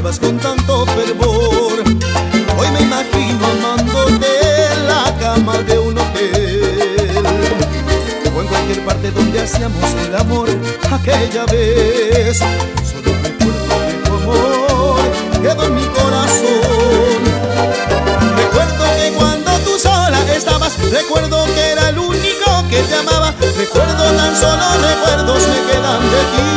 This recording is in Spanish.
amabas con tanto fervor. Hoy me imagino amándote en la cama de un hotel o en cualquier parte donde hacíamos el amor aquella vez. Solo recuerdo de tu amor quedó en mi corazón. Recuerdo que cuando tú sola estabas, recuerdo que era el único que te amaba. Recuerdo, tan solo recuerdos me quedan de ti.